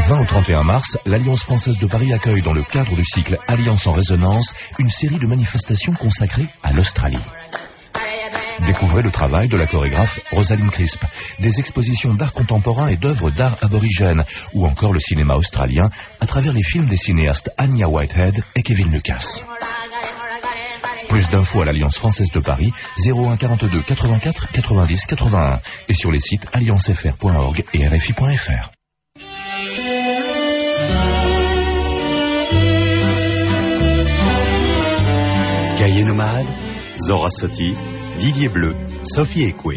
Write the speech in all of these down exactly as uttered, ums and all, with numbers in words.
vingt au trente et un mars, l'Alliance française de Paris accueille dans le cadre du cycle Alliance en résonance une série de manifestations consacrées à l'Australie. Découvrez le travail de la chorégraphe Rosaline Crisp, des expositions d'art contemporain et d'œuvres d'art aborigènes, ou encore le cinéma australien à travers les films des cinéastes Anya Whitehead et Kevin Lucas. Plus d'infos à l'Alliance française de Paris, zéro un quarante-deux quatre-vingt-quatre quatre-vingt-dix quatre-vingt-un et sur les sites alliance f r point org et r f i point f r. Cahiers nomades, Zora Soti, Didier Bleu, Sophie Ekwe.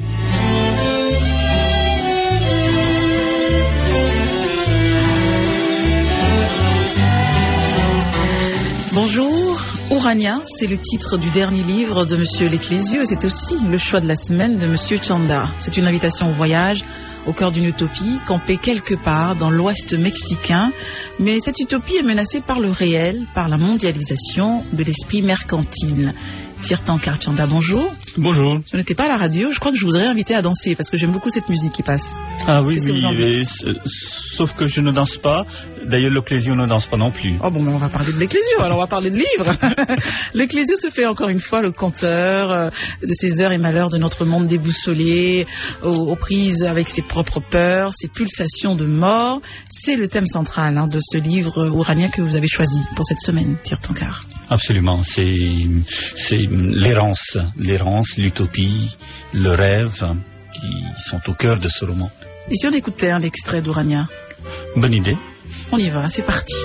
Bonjour, Urania, c'est le titre du dernier livre de Monsieur Leclésieux. C'est aussi le choix de la semaine de Monsieur Chanda. C'est une invitation au voyage au cœur d'une utopie, campée quelque part dans l'ouest mexicain. Mais cette utopie est menacée par le réel, par la mondialisation de l'esprit mercantile. Tirtankar Chanda, bonjour. Bonjour. Je n'étais pas à la radio, je crois que je vous aurais invité à danser parce que j'aime beaucoup cette musique qui passe. Ah oui, oui, et, sauf que je ne danse pas. D'ailleurs, l'Ecclésio ne danse pas non plus. Oh bon, on va parler de l'Ecclésio, alors on va parler de livres. L'Ecclésio se fait encore une fois le conteur euh, de ces heures et malheurs de notre monde déboussolé, aux, aux prises avec ses propres peurs, ses pulsations de mort. C'est le thème central hein, de ce livre ouranien que vous avez choisi pour cette semaine, Tirtankar. Absolument, c'est, c'est l'errance, l'errance, l'utopie, le rêve qui sont au cœur de ce roman. Et si on écoutait un extrait d'Urania? Bonne idée. On y va, c'est parti.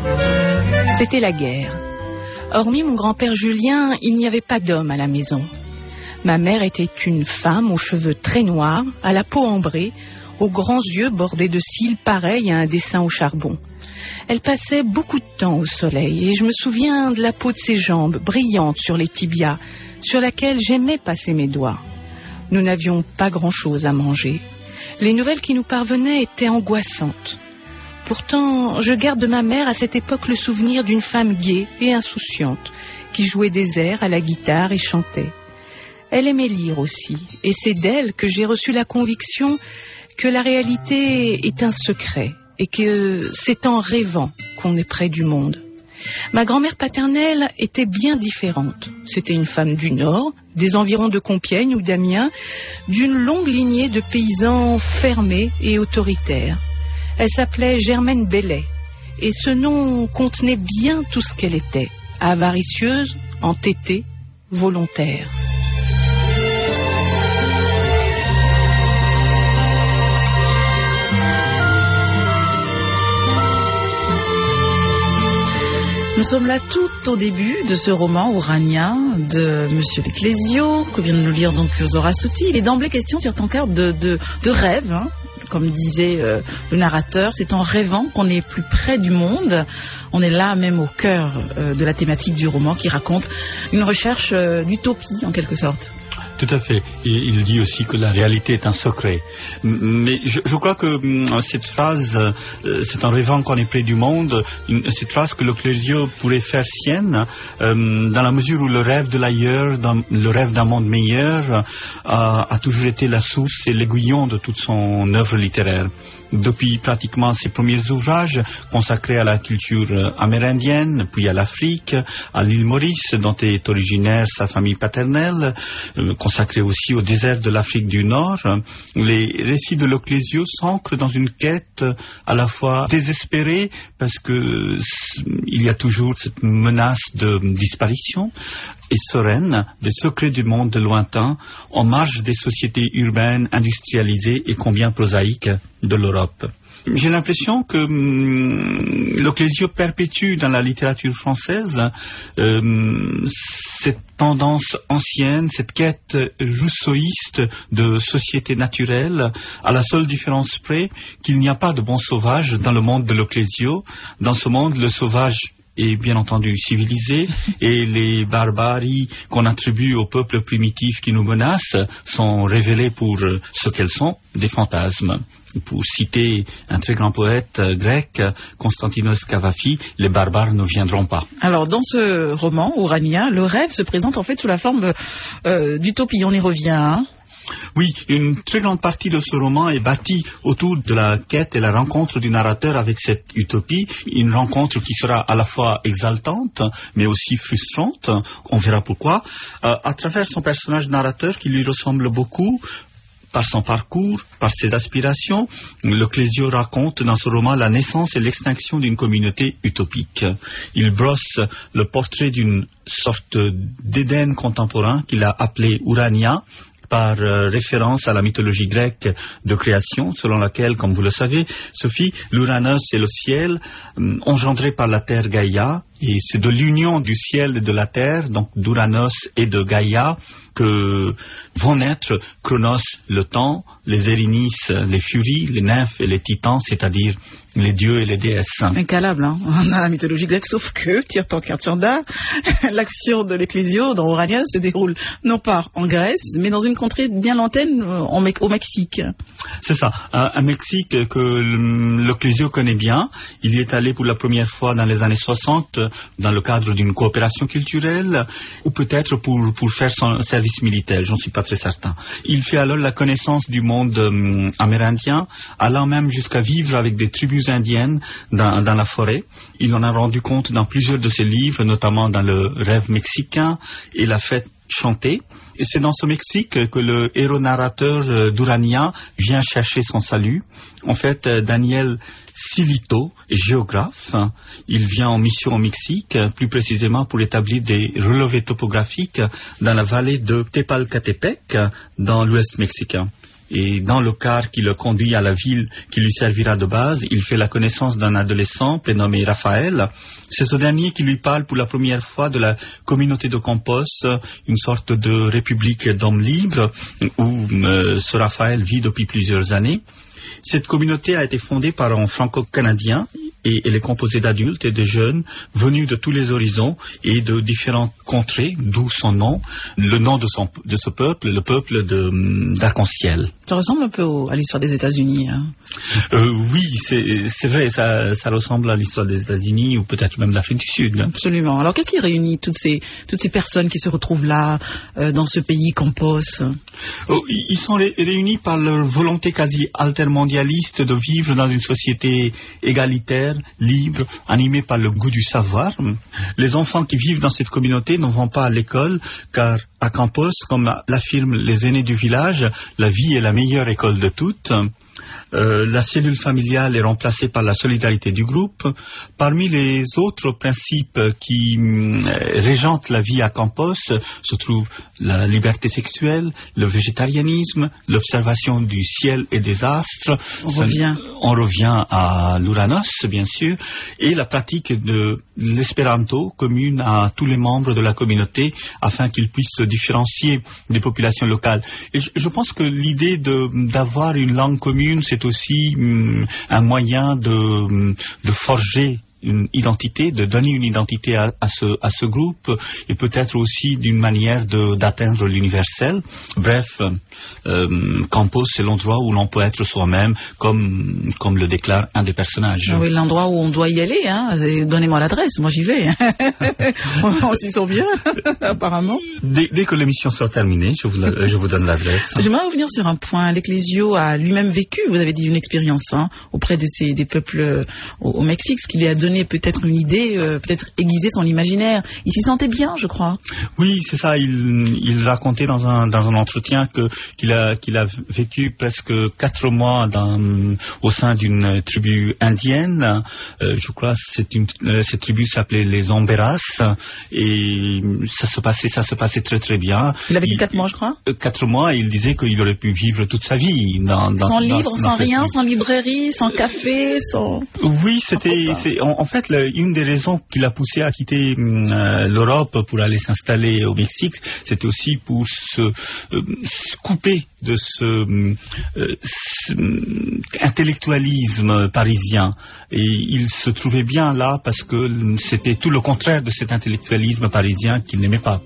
C'était la guerre. Hormis mon grand-père Julien, il n'y avait pas d'homme à la maison. Ma mère était une femme aux cheveux très noirs, à la peau ambrée, aux grands yeux bordés de cils pareils à un dessin au charbon. Elle passait beaucoup de temps au soleil et je me souviens de la peau de ses jambes, brillante sur les tibias, sur laquelle j'aimais passer mes doigts. Nous n'avions pas grand-chose à manger. Les nouvelles qui nous parvenaient étaient angoissantes. Pourtant, je garde de ma mère à cette époque le souvenir d'une femme gaie et insouciante qui jouait des airs à la guitare et chantait. Elle aimait lire aussi, et c'est d'elle que j'ai reçu la conviction que la réalité est un secret et que c'est en rêvant qu'on est près du monde. Ma grand-mère paternelle était bien différente. C'était une femme du Nord, des environs de Compiègne ou d'Amiens, d'une longue lignée de paysans fermés et autoritaires. Elle s'appelait Germaine Bellet, et ce nom contenait bien tout ce qu'elle était, avaricieuse, entêtée, volontaire. Nous sommes là tout au début de ce roman ouranien de Monsieur Leclésieux, que vient de nous lire donc Zora Soti. Il est d'emblée question, Tirtankar, de, de, de rêve, hein. Comme disait euh, le narrateur, c'est en rêvant qu'on est plus près du monde. On est là même au cœur euh, de la thématique du roman qui raconte une recherche euh, d'utopie en quelque sorte. Tout à fait. Il, il dit aussi que la réalité est un secret. Mais je, je crois que cette phrase, euh, c'est en rêvant qu'on est près du monde, une, cette phrase que Leclésieux pourrait faire sienne, euh, dans la mesure où le rêve de l'ailleurs, dans, le rêve d'un monde meilleur, euh, a toujours été la source et l'aiguillon de toute son œuvre littéraire. Depuis pratiquement ses premiers ouvrages consacrés à la culture amérindienne, puis à l'Afrique, à l'île Maurice, dont est originaire sa famille paternelle, euh, consacré aussi au désert de l'Afrique du Nord, les récits de Leclésieux s'ancrent dans une quête à la fois désespérée, parce que il y a toujours cette menace de disparition, et sereine, des secrets du monde lointain, en marge des sociétés urbaines industrialisées et combien prosaïques de l'Europe. J'ai l'impression que hum, Leclésieux perpétue dans la littérature française hum, cette tendance ancienne, cette quête rousseauiste de société naturelle, à la seule différence près qu'il n'y a pas de bons sauvages dans le monde de Leclésieux. Dans ce monde, le sauvage est bien entendu civilisé, et les barbaries qu'on attribue aux peuples primitifs qui nous menacent sont révélées pour ce qu'elles sont, des fantasmes. Pour citer un très grand poète grec, Konstantinos Kavafi, les barbares ne viendront pas. Alors, dans ce roman ouranien, le rêve se présente en fait sous la forme euh, d'utopie. On y revient, hein. Oui, une très grande partie de ce roman est bâtie autour de la quête et la rencontre du narrateur avec cette utopie. Une rencontre qui sera à la fois exaltante, mais aussi frustrante. On verra pourquoi. Euh, à travers son personnage narrateur qui lui ressemble beaucoup, par son parcours, par ses aspirations, le Clésio raconte dans ce roman la naissance et l'extinction d'une communauté utopique. Il brosse le portrait d'une sorte d'Éden contemporain qu'il a appelé Urania, par euh, référence à la mythologie grecque de création, selon laquelle, comme vous le savez, Sophie, l'Uranos c'est le ciel, euh, engendré par la terre Gaïa, et c'est de l'union du ciel et de la terre, donc d'Uranos et de Gaïa, que vont naître Chronos, le temps, les Érinis, les furies, les nymphes et les titans, c'est-à-dire les dieux et les déesses. Incalable, hein. On a la mythologie grecque, sauf que, tire ton Chanda, l'action de l'Ecclésio dans Urania se déroule non pas en Grèce, mais dans une contrée bien lointaine en Me- au Mexique. C'est ça, un, un Mexique que l'Ecclésio connaît bien. Il y est allé pour la première fois dans les années soixante, dans le cadre d'une coopération culturelle, ou peut-être pour, pour faire son service militaire, j'en suis pas très certain. Il fait alors la connaissance du monde euh, amérindien, allant même jusqu'à vivre avec des tribus indiennes dans, dans la forêt. Il en a rendu compte dans plusieurs de ses livres, notamment dans le Rêve mexicain et La Fête chantée. Et c'est dans ce Mexique que le héros narrateur euh, d'Urania vient chercher son salut. En fait, euh, Daniel Silito est géographe. Il vient en mission au Mexique, plus précisément pour établir des relevés topographiques dans la vallée de Tepalcatepec, dans l'ouest mexicain. Et dans le car qui le conduit à la ville qui lui servira de base, il fait la connaissance d'un adolescent prénommé Raphaël. C'est ce dernier qui lui parle pour la première fois de la communauté de Campos, une sorte de république d'hommes libres où euh, ce Raphaël vit depuis plusieurs années. Cette communauté a été fondée par un franco-canadien et elle est composée d'adultes et de jeunes venus de tous les horizons et de différentes contrées, d'où son nom, le nom de, son, de ce peuple, le peuple de, d'Arc-en-Ciel. Ça ressemble un peu au, à l'histoire des États-Unis. Hein. Euh, oui, c'est, c'est vrai, ça, ça ressemble à l'histoire des États-Unis ou peut-être même de l'Afrique du Sud. Absolument. Alors qu'est-ce qui réunit toutes ces, toutes ces personnes qui se retrouvent là, euh, dans ce pays Campos? Oh, ils sont ré- réunis par leur volonté quasi altermondialiste de vivre dans une société égalitaire, libre, animée par le goût du savoir. Les enfants qui vivent dans cette communauté ne vont pas à l'école car à Campos, comme l'affirment les aînés du village, la vie est la meilleure école de toutes. Euh, la cellule familiale est remplacée par la solidarité du groupe. Parmi les autres principes qui euh, régentent la vie à Campos se trouvent la liberté sexuelle, le végétarianisme, l'observation du ciel et des astres. On revient. On revient à l'Uranos, bien sûr, et la pratique de l'espéranto commune à tous les membres de la communauté afin qu'ils puissent se différencier des populations locales. Et je, je pense que l'idée de, d'avoir une langue commune, c'est aussi hum, un moyen de, de forger une identité, de donner une identité à, à, ce, à ce groupe et peut-être aussi d'une manière de, d'atteindre l'universel. Bref, euh, Campos, c'est l'endroit où l'on peut être soi-même, comme, comme le déclare un des personnages. Ah oui, l'endroit où on doit y aller. Hein. Donnez-moi l'adresse, moi j'y vais. On s'y sent bien, apparemment. Dès, dès que l'émission sera terminée, je vous, la, je vous donne l'adresse. J'aimerais revenir sur un point. L'Ecclésio a lui-même vécu, vous avez dit, une expérience hein, auprès de ces, des peuples euh, au, au Mexique, ce qui lui a donné peut-être une idée, euh, peut-être aiguiser son imaginaire. Il s'y sentait bien, je crois. Oui, c'est ça. Il, il racontait dans un, dans un entretien que, qu'il a, qu'il a vécu presque quatre mois dans, au sein d'une tribu indienne. Euh, je crois que c'est une, euh, cette tribu s'appelait les Omberas et ça se passait, ça se passait très très bien. Il a vécu quatre mois, je crois. Euh, quatre mois, et il disait qu'il aurait pu vivre toute sa vie dans, dans sans dans, livre, dans sans rien, tribu. sans librairie, sans café, sans. Oui, c'était, c'est, en, en fait, le, une des raisons qui l'a poussé à quitter euh, l'Europe pour aller s'installer au Mexique, c'était aussi pour se, euh, se couper de ce, euh, ce intellectualisme parisien. Et il se trouvait bien là parce que c'était tout le contraire de cet intellectualisme parisien qu'il n'aimait pas.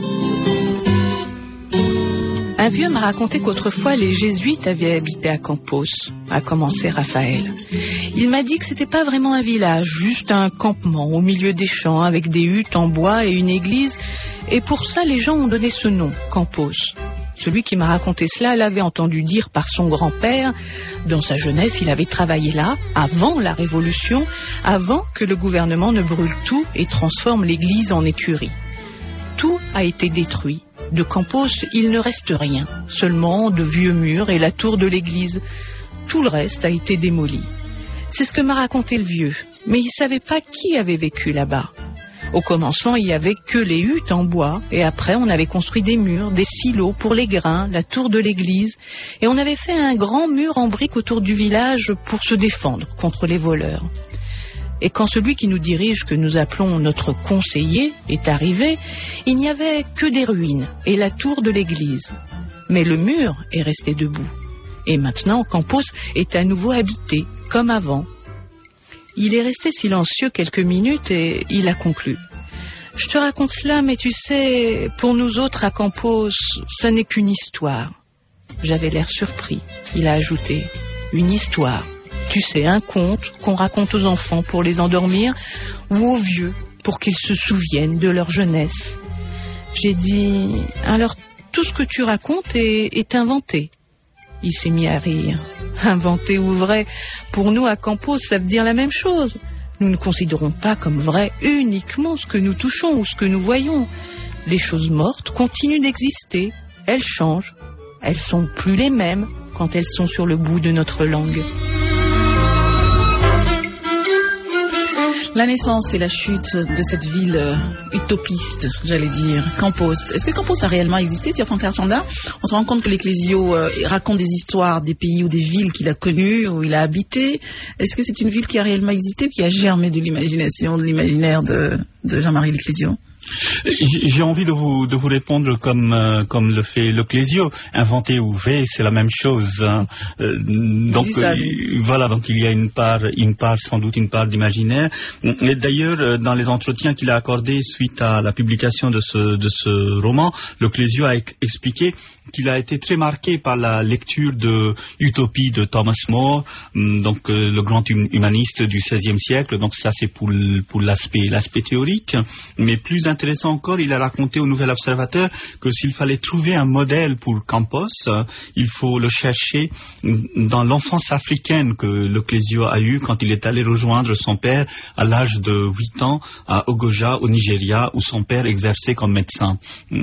Un vieux m'a raconté qu'autrefois les jésuites avaient habité à Campos, a commencé Raphaël. Il m'a dit que c'était pas vraiment un village, juste un campement au milieu des champs avec des huttes en bois et une église, et pour ça les gens ont donné ce nom, Campos. Celui qui m'a raconté cela l'avait entendu dire par son grand-père. Dans sa jeunesse, il avait travaillé là, avant la Révolution, avant que le gouvernement ne brûle tout et transforme l'église en écurie. Tout a été détruit. De Campos, il ne reste rien, seulement de vieux murs et la tour de l'église. Tout le reste a été démoli. C'est ce que m'a raconté le vieux, mais il ne savait pas qui avait vécu là-bas. Au commencement, il n'y avait que les huttes en bois, et après on avait construit des murs, des silos pour les grains, la tour de l'église, et on avait fait un grand mur en briques autour du village pour se défendre contre les voleurs. Et quand celui qui nous dirige, que nous appelons notre conseiller, est arrivé, il n'y avait que des ruines et la tour de l'église. Mais le mur est resté debout. Et maintenant, Campos est à nouveau habité, comme avant. Il est resté silencieux quelques minutes et il a conclu. Je te raconte cela, mais tu sais, pour nous autres à Campos, ça n'est qu'une histoire. J'avais l'air surpris. Il a ajouté, une histoire. Tu sais, un conte qu'on raconte aux enfants pour les endormir ou aux vieux pour qu'ils se souviennent de leur jeunesse. J'ai dit, alors tout ce que tu racontes est, est inventé. Il s'est mis à rire. Inventé ou vrai, pour nous à Campos, ça veut dire la même chose. Nous ne considérons pas comme vrai uniquement ce que nous touchons ou ce que nous voyons. Les choses mortes continuent d'exister. Elles changent. Elles sont plus les mêmes quand elles sont sur le bout de notre langue. La naissance et la chute de cette ville euh, utopiste, j'allais dire, Campos. Est-ce que Campos a réellement existé, Tirfankar Chanda? On se rend compte que l'Ecclésio euh, raconte des histoires des pays ou des villes qu'il a connues, où il a habité. Est-ce que c'est une ville qui a réellement existé ou qui a germé de l'imagination, de l'imaginaire de, de Jean-Marie l'Ecclésio? J'ai envie de vous de vous répondre comme euh, comme le fait l'Ecclésio, inventé ou vrai, c'est la même chose. Hein. Euh, donc ça, euh, voilà, donc il y a une part une part sans doute une part d'imaginaire. Et d'ailleurs, dans les entretiens qu'il a accordés suite à la publication de ce de ce roman, l'Ecclésio a ex- expliqué qu'il a été très marqué par la lecture de Utopie de Thomas More, donc euh, le grand hum- humaniste du seizième siècle. Donc ça c'est pour l- pour l'aspect l'aspect théorique, mais plus intéressant encore, il a raconté au Nouvel Observateur que s'il fallait trouver un modèle pour Campos, il faut le chercher dans l'enfance africaine que l'Ecclésio a eue quand il est allé rejoindre son père à l'âge de huit ans à Ogoja, au Nigeria, où son père exerçait comme médecin.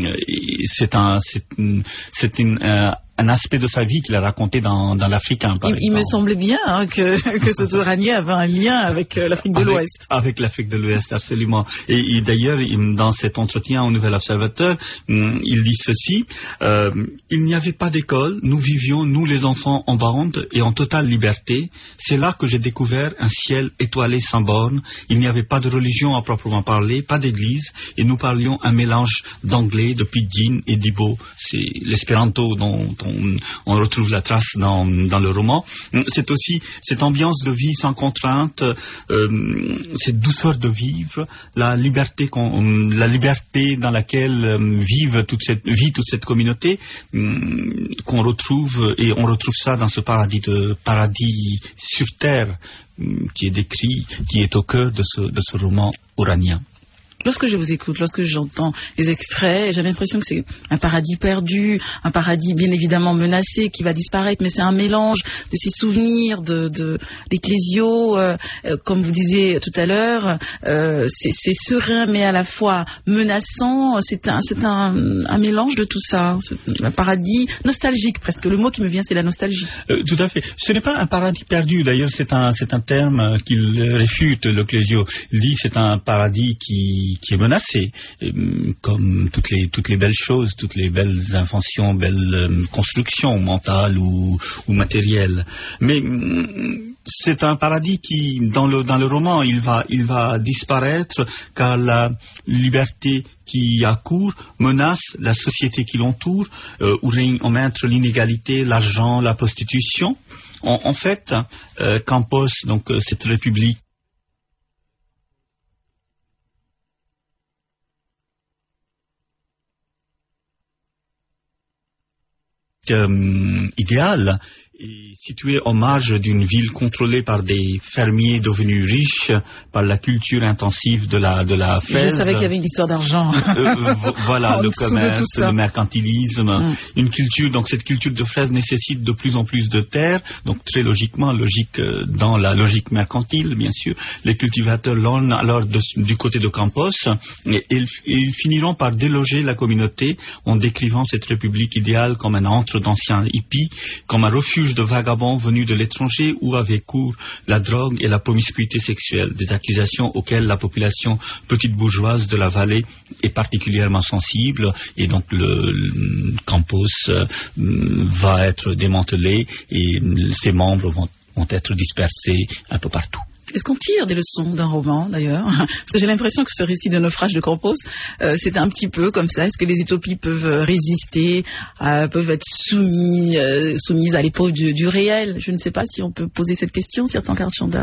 C'est un, c'est une, c'est une, euh, un aspect de sa vie qu'il a raconté dans, dans l'Africain, par il, exemple. Il me semblait bien hein, que, que ce Touranier avait un lien avec euh, l'Afrique de avec, l'Ouest. Avec l'Afrique de l'Ouest, absolument. Et, et d'ailleurs, il, dans cet entretien au Nouvel Observateur, il dit ceci, euh, il n'y avait pas d'école, nous vivions, nous les enfants, en bande et en totale liberté. C'est là que j'ai découvert un ciel étoilé sans bornes. Il n'y avait pas de religion à proprement parler, pas d'église, et nous parlions un mélange d'anglais, de pidgin et d'Ibo. C'est l'espéranto dont on, on retrouve la trace dans, dans le roman. C'est aussi cette ambiance de vie sans contrainte, euh, cette douceur de vivre, la liberté, qu'on, la liberté dans laquelle euh, vive toute cette, vit toute cette communauté, euh, qu'on retrouve, et on retrouve ça dans ce paradis de paradis sur terre euh, qui est décrit, qui est au cœur de ce, de ce roman oranien. Lorsque je vous écoute, lorsque j'entends les extraits, j'ai l'impression que c'est un paradis perdu, un paradis bien évidemment menacé qui va disparaître, mais c'est un mélange de ces souvenirs de, de l'Ecclésio, euh, euh, comme vous disiez tout à l'heure, euh, c'est, c'est serein mais à la fois menaçant, c'est un, c'est un, un mélange de tout ça, c'est un paradis nostalgique presque, le mot qui me vient c'est la nostalgie. Euh, tout à fait, ce n'est pas un paradis perdu, d'ailleurs c'est un, c'est un terme qu'il réfute, l'Ecclésio. Il dit c'est un paradis qui qui est menacé, comme toutes les toutes les belles choses, toutes les belles inventions, belles constructions mentales ou, ou matérielles. Mais c'est un paradis qui, dans le dans le roman, il va il va disparaître car la liberté qui accourt menace la société qui l'entoure, euh, où règne en maître l'inégalité, l'argent, la prostitution. En, en fait, euh, Campos, donc euh, cette république Euh, idéal est situé en marge d'une ville contrôlée par des fermiers devenus riches par la culture intensive de la de la fraise. Je savais qu'il y avait une histoire d'argent. Euh, voilà, le commerce, le mercantilisme, mm. une culture. Donc cette culture de fraise nécessite de plus en plus de terre. Donc très logiquement, logique euh, dans la logique mercantile, bien sûr, les cultivateurs l'ont alors de, du côté de Campos et, et ils finiront par déloger la communauté en décrivant cette république idéale comme un antre d'anciens hippies, comme un refuge de vagabonds venus de l'étranger où avait cours la drogue et la promiscuité sexuelle, des accusations auxquelles la population petite bourgeoise de la vallée est particulièrement sensible, et donc le, le campus euh, va être démantelé et ses membres vont, vont être dispersés un peu partout. Est-ce qu'on tire des leçons d'un roman, d'ailleurs? Parce que j'ai l'impression que ce récit de naufrage de Campos, euh, c'est un petit peu comme ça. Est-ce que les utopies peuvent résister, euh, peuvent être soumis, euh, soumises à l'épreuve du, du réel? Je ne sais pas si on peut poser cette question, Tirthankar Tchanda.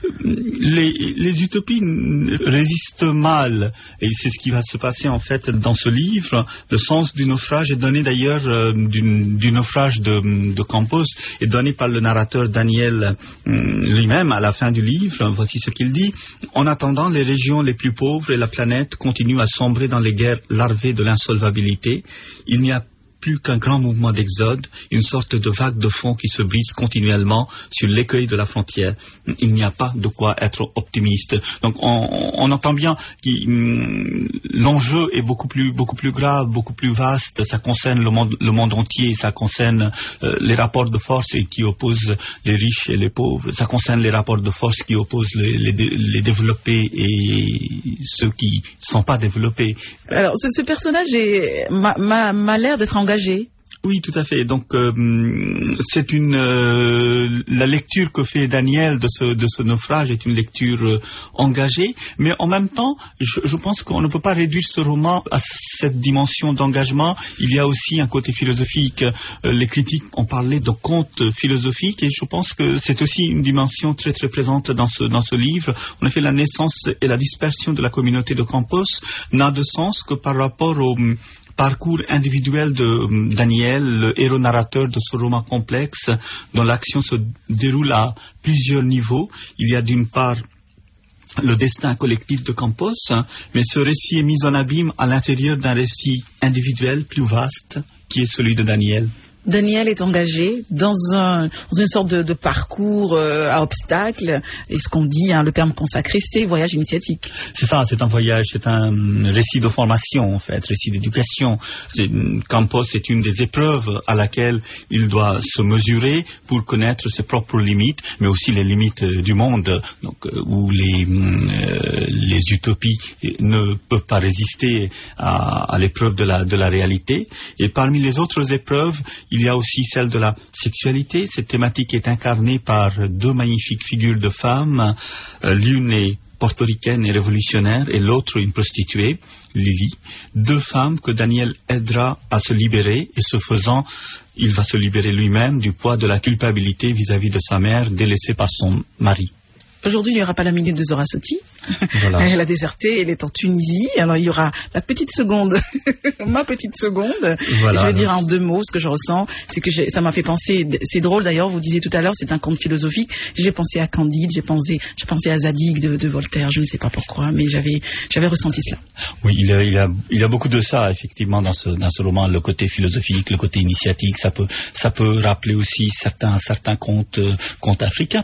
Les, les utopies résistent mal, et c'est ce qui va se passer en fait dans ce livre. Le sens du naufrage est donné d'ailleurs, euh, du, du naufrage de, de Campos, est donné par le narrateur Daniel euh, lui-même à la fin du livre. Voici ce qu'il dit. En attendant, les régions les plus pauvres et la planète continuent à sombrer dans les guerres larvées de l'insolvabilité. Il n'y a plus qu'un grand mouvement d'exode, une sorte de vague de fond qui se brise continuellement sur l'écueil de la frontière. Il n'y a pas de quoi être optimiste. Donc on, on entend bien que hum, l'enjeu est beaucoup plus, beaucoup plus grave, beaucoup plus vaste. Ça concerne le monde, le monde entier, ça concerne euh, les rapports de force qui opposent les riches et les pauvres. Ça concerne les rapports de force qui opposent les, les, les développés et ceux qui ne sont pas développés. Alors ce, ce personnage est, m'a, m'a, m'a l'air d'être engagé. Oui, tout à fait. Donc, euh, c'est une euh, la lecture que fait Daniel de ce de ce naufrage est une lecture euh, engagée, mais en même temps, je, je pense qu'on ne peut pas réduire ce roman à cette dimension d'engagement. Il y a aussi un côté philosophique. Euh, les critiques ont parlé de contes philosophiques, et je pense que c'est aussi une dimension très très présente dans ce dans ce livre. En effet, la naissance et la dispersion de la communauté de Campos n'a de sens que par rapport au parcours individuel de Daniel, le héros narrateur de ce roman complexe, dont l'action se déroule à plusieurs niveaux. Il y a d'une part le destin collectif de Campos, mais ce récit est mis en abîme à l'intérieur d'un récit individuel plus vaste, qui est celui de Daniel. Daniel est engagé dans, un, dans une sorte de, de parcours euh, à obstacles. Et ce qu'on dit, hein, le terme consacré, c'est voyage initiatique. C'est ça, c'est un voyage, c'est un récit de formation, en fait, récit d'éducation. C'est, Campos est une des épreuves à laquelle il doit se mesurer pour connaître ses propres limites, mais aussi les limites du monde, donc, où les, euh, les utopies ne peuvent pas résister à, à l'épreuve de la, de la réalité. Et parmi les autres épreuves, il y a aussi celle de la sexualité. Cette thématique est incarnée par deux magnifiques figures de femmes. Euh, l'une est portoricaine et révolutionnaire, et l'autre une prostituée, Lily. Deux femmes que Daniel aidera à se libérer, et ce faisant, il va se libérer lui-même du poids de la culpabilité vis-à-vis de sa mère, délaissée par son mari. Aujourd'hui, il n'y aura pas la minute de Zora Soti. Voilà. Elle a déserté, elle est en Tunisie. Alors, il y aura la petite seconde, ma petite seconde. Voilà, je vais dire en deux mots ce que je ressens. C'est que ça m'a fait penser, c'est drôle d'ailleurs, vous disiez tout à l'heure, c'est un conte philosophique. J'ai pensé à Candide, j'ai pensé, j'ai pensé à Zadig de, de Voltaire, je ne sais pas pourquoi, mais j'avais, j'avais ressenti cela. Oui, il a, il a, il a beaucoup de ça, effectivement, dans ce, dans ce roman. Le côté philosophique, le côté initiatique, ça peut, ça peut rappeler aussi certains, certains contes, euh, contes africains.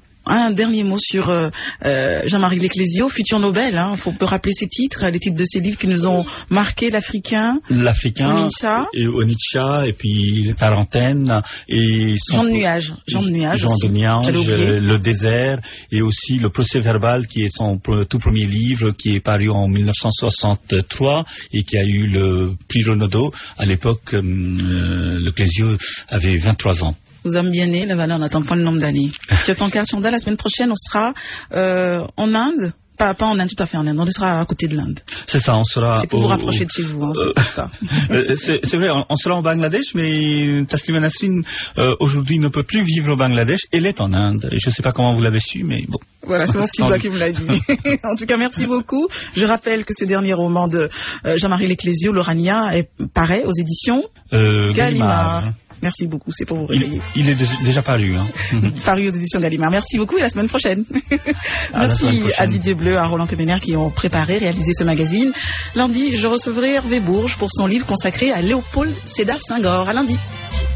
Un dernier mot sur euh, euh, Jean-Marie Leclésio, futur Nobel. Hein, faut peut rappeler ses titres, les titres de ses livres qui nous ont marqué, l'Africain, l'Africain, Onitsha, et Onitsha, et puis les Quarantaines, et son Jean de Nuage, Jean de Nuage, Jean aussi. de Nuage, euh, le désert, et aussi le Procès-verbal, qui est son tout premier livre, qui est paru en mille neuf cent soixante-trois et qui a eu le prix Renaudot. À l'époque, euh, Leclésio avait vingt-trois ans. Vous avez bien né, la valeur n'attend pas le nombre d'années. Tirthankar Tchanda, la semaine prochaine, on sera euh, en Inde. Pas, pas en Inde, tout à fait en Inde. On sera à côté de l'Inde. C'est ça, on sera... C'est pour au, vous rapprocher de chez vous, hein, c'est pour ça. c'est, c'est vrai, on, on sera au Bangladesh, mais Taslima Nasrine, euh, aujourd'hui, ne peut plus vivre au Bangladesh. Elle est en Inde. Je ne sais pas comment vous l'avez su, mais bon. Voilà, c'est mon petit doigt qui me l'a dit. En tout cas, merci beaucoup. Je rappelle que ce dernier roman de euh, Jean-Marie Leclésio, L'Orania, est pareil aux éditions euh, Gallimard. Gallimard. Merci beaucoup, c'est pour vous réveiller. Il, il est de, déjà paru. Hein. Paru aux éditions Gallimard. Merci beaucoup et à la semaine prochaine. À Merci semaine prochaine. à Didier Bleu, à Roland Kemener qui ont préparé, réalisé ce magazine. Lundi, je recevrai Hervé Bourges pour son livre consacré à Léopold Sédar Senghor. À lundi.